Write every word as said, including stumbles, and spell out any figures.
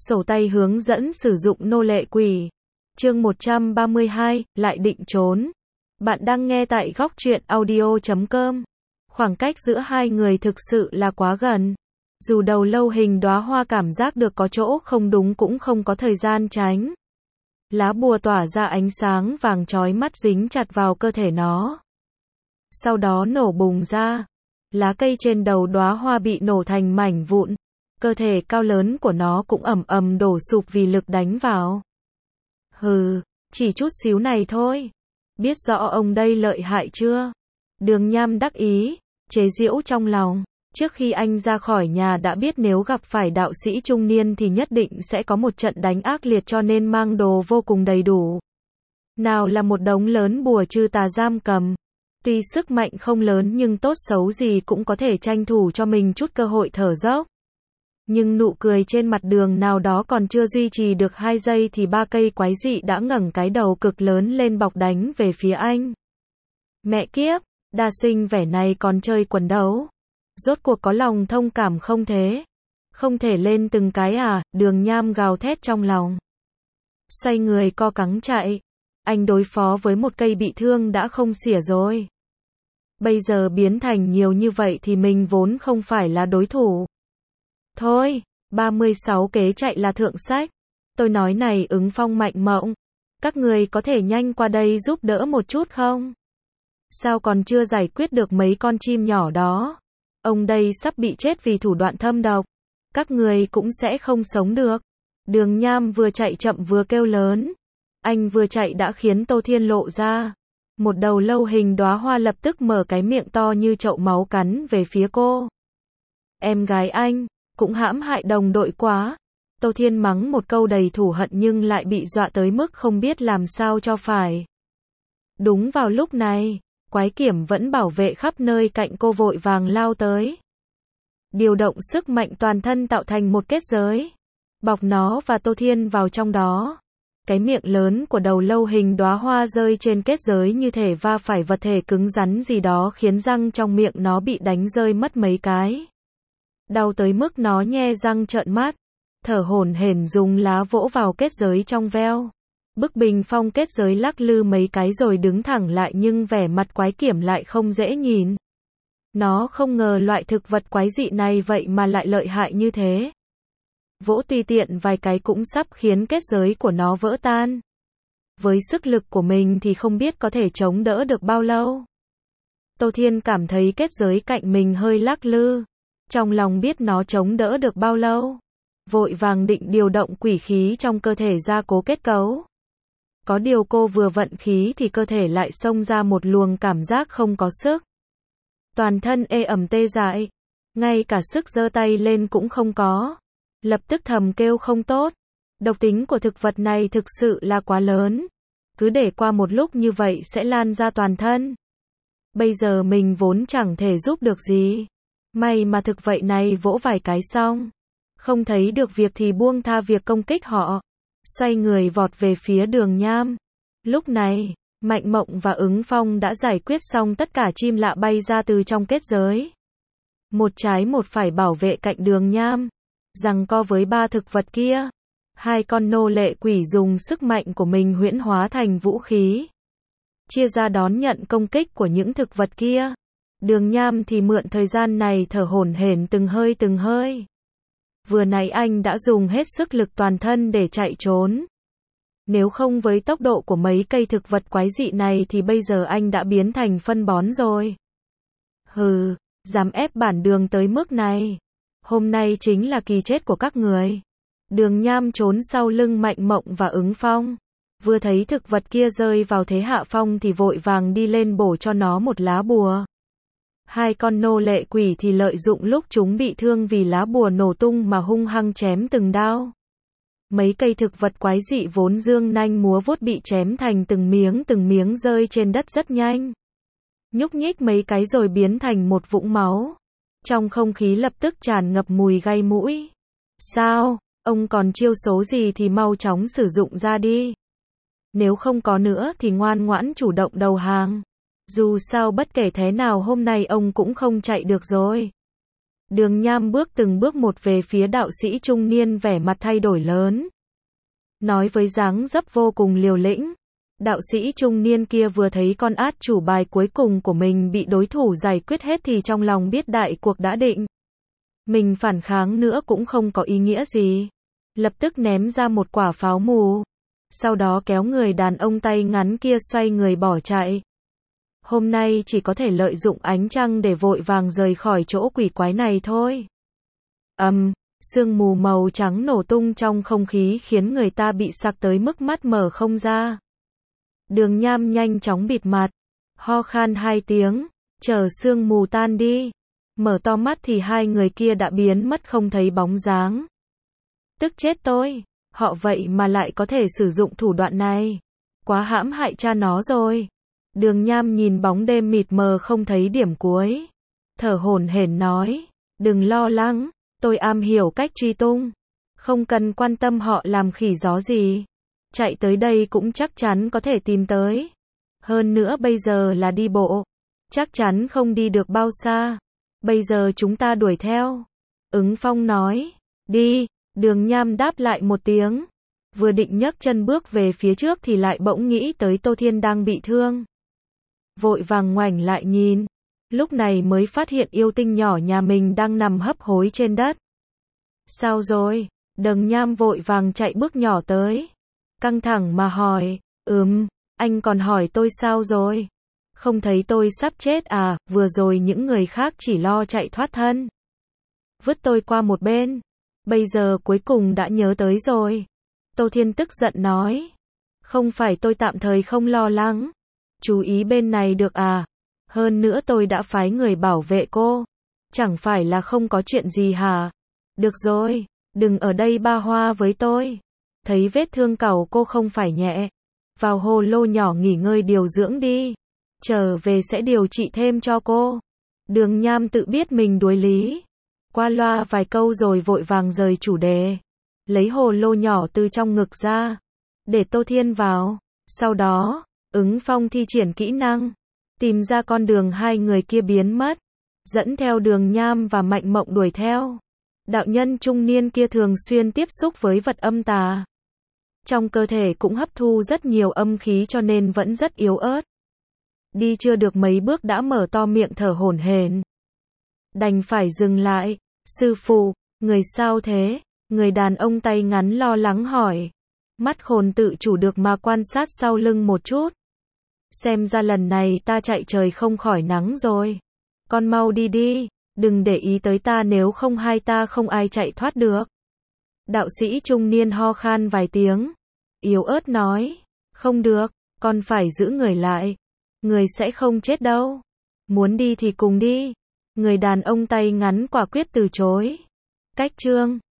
Sổ tay hướng dẫn sử dụng nô lệ quỷ. Chương một trăm ba mươi hai, lại định trốn. Bạn đang nghe tại góc truyện audio chấm com. Khoảng cách giữa hai người thực sự là quá gần. Dù đầu lâu hình đóa hoa cảm giác được có chỗ không đúng cũng không có thời gian tránh. Lá bùa tỏa ra ánh sáng vàng chói mắt dính chặt vào cơ thể nó. Sau đó nổ bùng ra. Lá cây trên đầu đóa hoa bị nổ thành mảnh vụn. Cơ thể cao lớn của nó cũng ầm ầm đổ sụp vì lực đánh vào. Hừ, chỉ chút xíu này thôi. Biết rõ ông đây lợi hại chưa? Đường Nham đắc ý, chế giễu trong lòng. Trước khi anh ra khỏi nhà đã biết nếu gặp phải đạo sĩ trung niên thì nhất định sẽ có một trận đánh ác liệt, cho nên mang đồ vô cùng đầy đủ. Nào là một đống lớn bùa trừ tà giam cầm. Tuy sức mạnh không lớn nhưng tốt xấu gì cũng có thể tranh thủ cho mình chút cơ hội thở dốc. Nhưng nụ cười trên mặt Đường nào đó còn chưa duy trì được hai giây thì ba cây quái dị đã ngẩng cái đầu cực lớn lên bọc đánh về phía anh. Mẹ kiếp, đa sinh vẻ này còn chơi quần đấu. Rốt cuộc có lòng thông cảm không thế? Không thể lên từng cái à? Đường Nham gào thét trong lòng. Xoay người co cẳng chạy. Anh đối phó với một cây bị thương đã không xỉa rồi. Bây giờ biến thành nhiều như vậy thì mình vốn không phải là đối thủ. Thôi, ba mươi sáu kế chạy là thượng sách. Tôi nói này Ứng Phong Mạnh Mộng. Các người có thể nhanh qua đây giúp đỡ một chút không? Sao còn chưa giải quyết được mấy con chim nhỏ đó? Ông đây sắp bị chết vì thủ đoạn thâm độc. Các người cũng sẽ không sống được. Đường Nham vừa chạy chậm vừa kêu lớn. Anh vừa chạy đã khiến Tô Thiên lộ ra. Một đầu lâu hình đóa hoa lập tức mở cái miệng to như chậu máu cắn về phía cô. Em gái anh, cũng hãm hại đồng đội quá. Tô Thiên mắng một câu đầy thù hận nhưng lại bị dọa tới mức không biết làm sao cho phải. Đúng vào lúc này, quái kiểm vẫn bảo vệ khắp nơi cạnh cô vội vàng lao tới. Điều động sức mạnh toàn thân tạo thành một kết giới. Bọc nó và Tô Thiên vào trong đó. Cái miệng lớn của đầu lâu hình đóa hoa rơi trên kết giới như thể va phải vật thể cứng rắn gì đó khiến răng trong miệng nó bị đánh rơi mất mấy cái. Đau tới mức nó nhe răng trợn mắt, thở hổn hển dùng lá vỗ vào kết giới trong veo. Bức bình phong kết giới lắc lư mấy cái rồi đứng thẳng lại nhưng vẻ mặt quái kiểm lại không dễ nhìn. Nó không ngờ loại thực vật quái dị này vậy mà lại lợi hại như thế. Vỗ tùy tiện vài cái cũng sắp khiến kết giới của nó vỡ tan. Với sức lực của mình thì không biết có thể chống đỡ được bao lâu. Tô Thiên cảm thấy kết giới cạnh mình hơi lắc lư. Trong lòng biết nó chống đỡ được bao lâu. Vội vàng định điều động quỷ khí trong cơ thể ra cố kết cấu. Có điều cô vừa vận khí thì cơ thể lại xông ra một luồng cảm giác không có sức. Toàn thân ê ẩm tê dại. Ngay cả sức giơ tay lên cũng không có. Lập tức thầm kêu không tốt. Độc tính của thực vật này thực sự là quá lớn. Cứ để qua một lúc như vậy sẽ lan ra toàn thân. Bây giờ mình vốn chẳng thể giúp được gì. May mà thực vậy này vỗ vài cái xong. Không thấy được việc thì buông tha việc công kích họ. Xoay người vọt về phía Đường Nham. Lúc này, Mạnh Mộng và Ứng Phong đã giải quyết xong tất cả chim lạ bay ra từ trong kết giới. Một trái một phải bảo vệ cạnh Đường Nham. Giằng co với ba thực vật kia. Hai con nô lệ quỷ dùng sức mạnh của mình huyễn hóa thành vũ khí. Chia ra đón nhận công kích của những thực vật kia. Đường Nham thì mượn thời gian này thở hổn hển từng hơi từng hơi. Vừa nãy anh đã dùng hết sức lực toàn thân để chạy trốn. Nếu không với tốc độ của mấy cây thực vật quái dị này thì bây giờ anh đã biến thành phân bón rồi. Hừ, dám ép bản Đường tới mức này. Hôm nay chính là kỳ chết của các người. Đường Nham trốn sau lưng Mạnh Mộng và Ứng Phong. Vừa thấy thực vật kia rơi vào thế hạ phong thì vội vàng đi lên bổ cho nó một lá bùa. Hai con nô lệ quỷ thì lợi dụng lúc chúng bị thương vì lá bùa nổ tung mà hung hăng chém từng đao. Mấy cây thực vật quái dị vốn dương nanh múa vuốt bị chém thành từng miếng từng miếng rơi trên đất rất nhanh. Nhúc nhích mấy cái rồi biến thành một vũng máu. Trong không khí lập tức tràn ngập mùi gây mũi. Sao, ông còn chiêu số gì thì mau chóng sử dụng ra đi. Nếu không có nữa thì ngoan ngoãn chủ động đầu hàng. Dù sao bất kể thế nào hôm nay ông cũng không chạy được rồi. Đường Nham bước từng bước một về phía đạo sĩ trung niên, vẻ mặt thay đổi lớn. Nói với dáng dấp vô cùng liều lĩnh. Đạo sĩ trung niên kia vừa thấy con át chủ bài cuối cùng của mình bị đối thủ giải quyết hết thì trong lòng biết đại cuộc đã định. Mình phản kháng nữa cũng không có ý nghĩa gì. Lập tức ném ra một quả pháo mù. Sau đó kéo người đàn ông tay ngắn kia xoay người bỏ chạy. Hôm nay chỉ có thể lợi dụng ánh trăng để vội vàng rời khỏi chỗ quỷ quái này thôi. Ầm, um, sương mù màu trắng nổ tung trong không khí khiến người ta bị sặc tới mức mắt mở không ra. Đường Nham nhanh chóng bịt mặt, ho khan hai tiếng, chờ sương mù tan đi. Mở to mắt thì hai người kia đã biến mất không thấy bóng dáng. Tức chết tôi, họ vậy mà lại có thể sử dụng thủ đoạn này. Quá hãm hại cha nó rồi. Đường Nham nhìn bóng đêm mịt mờ không thấy điểm cuối. Thở hổn hển nói, đừng lo lắng, tôi am hiểu cách truy tung. Không cần quan tâm họ làm khỉ gió gì. Chạy tới đây cũng chắc chắn có thể tìm tới. Hơn nữa bây giờ là đi bộ. Chắc chắn không đi được bao xa. Bây giờ chúng ta đuổi theo. Ứng Phong nói, đi. Đường Nham đáp lại một tiếng. Vừa định nhấc chân bước về phía trước thì lại bỗng nghĩ tới Tô Thiên đang bị thương. Vội vàng ngoảnh lại nhìn. Lúc này mới phát hiện yêu tinh nhỏ nhà mình đang nằm hấp hối trên đất. Sao rồi? Đường Nham vội vàng chạy bước nhỏ tới. Căng thẳng mà hỏi, ừm, anh còn hỏi tôi sao rồi? Không thấy tôi sắp chết à, vừa rồi những người khác chỉ lo chạy thoát thân. Vứt tôi qua một bên. Bây giờ cuối cùng đã nhớ tới rồi. Tô Thiên tức giận nói. Không phải tôi tạm thời không lo lắng. Chú ý bên này được à? Hơn nữa tôi đã phái người bảo vệ cô. Chẳng phải là không có chuyện gì hả? Được rồi, đừng ở đây ba hoa với tôi. Thấy vết thương cẩu cô không phải nhẹ. Vào hồ lô nhỏ nghỉ ngơi điều dưỡng đi. Trở về sẽ điều trị thêm cho cô. Đường Nham tự biết mình đuối lý. Qua loa vài câu rồi vội vàng rời chủ đề. Lấy hồ lô nhỏ từ trong ngực ra. Để Tô Thiên vào. Sau đó, Ứng Phong thi triển kỹ năng. Tìm ra con đường hai người kia biến mất. Dẫn theo Đường Nham và Mạnh Mộng đuổi theo. Đạo nhân trung niên kia thường xuyên tiếp xúc với vật âm tà. Trong cơ thể cũng hấp thu rất nhiều âm khí cho nên vẫn rất yếu ớt. Đi chưa được mấy bước đã mở to miệng thở hổn hển. Đành phải dừng lại. Sư phụ, người sao thế? Người đàn ông tay ngắn lo lắng hỏi. Mắt khôn tự chủ được mà quan sát sau lưng một chút. Xem ra lần này ta chạy trời không khỏi nắng rồi. Con mau đi đi, đừng để ý tới ta nếu không hai ta không ai chạy thoát được. Đạo sĩ trung niên ho khan vài tiếng. Yếu ớt nói. Không được, con phải giữ người lại. Người sẽ không chết đâu. Muốn đi thì cùng đi. Người đàn ông tay ngắn quả quyết từ chối. Cách chương